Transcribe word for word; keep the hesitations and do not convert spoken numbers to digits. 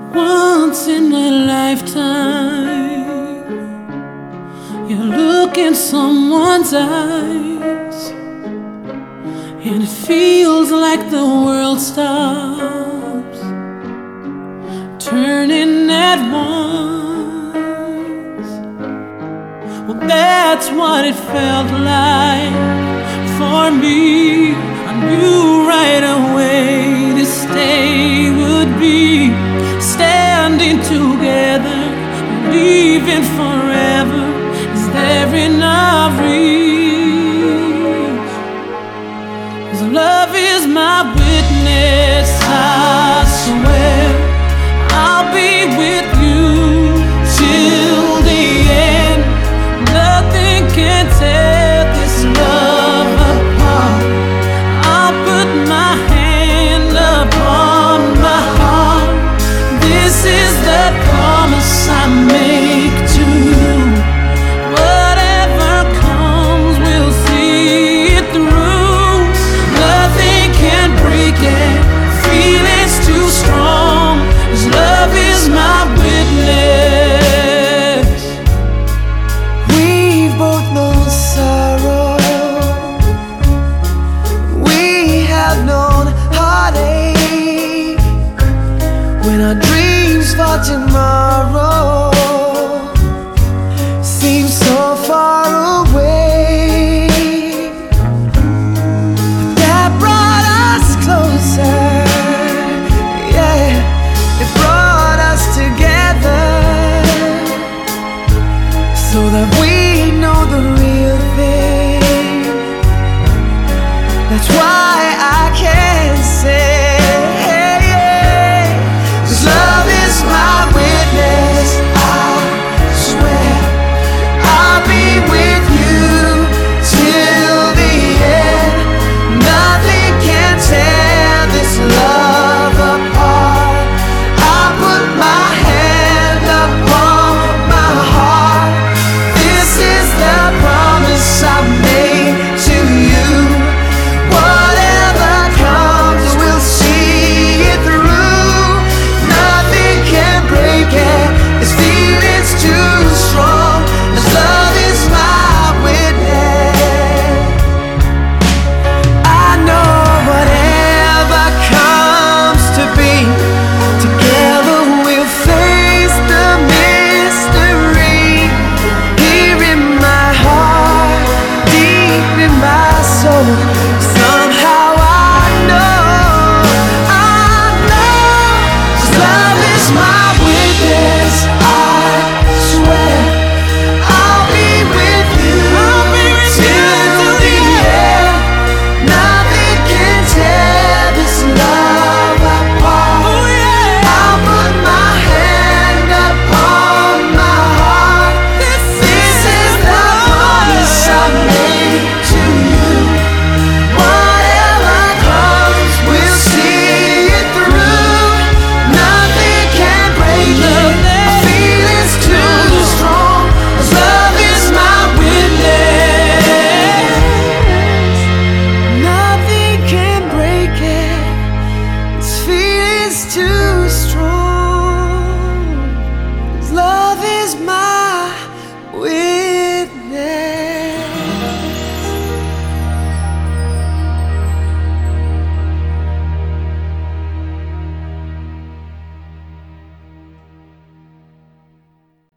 Once in a lifetime, you look in someone's eyes, and it feels like the world stops turning at once. Well, that's what it felt like for me. I knew right away this stay would be standing together, believing forever is there enough reach. 'Cause love is my witness, I swear I'll be with you till the end. Nothing can tear this love apart. I'll put my hand upon my heart. This is the promise I make to you. Whatever comes, we'll see it through. Nothing can break it, feeling's too strong. 'Cause love is my witness. We've both known sorrow, we have known heartache. When our dreams fall tomorrow,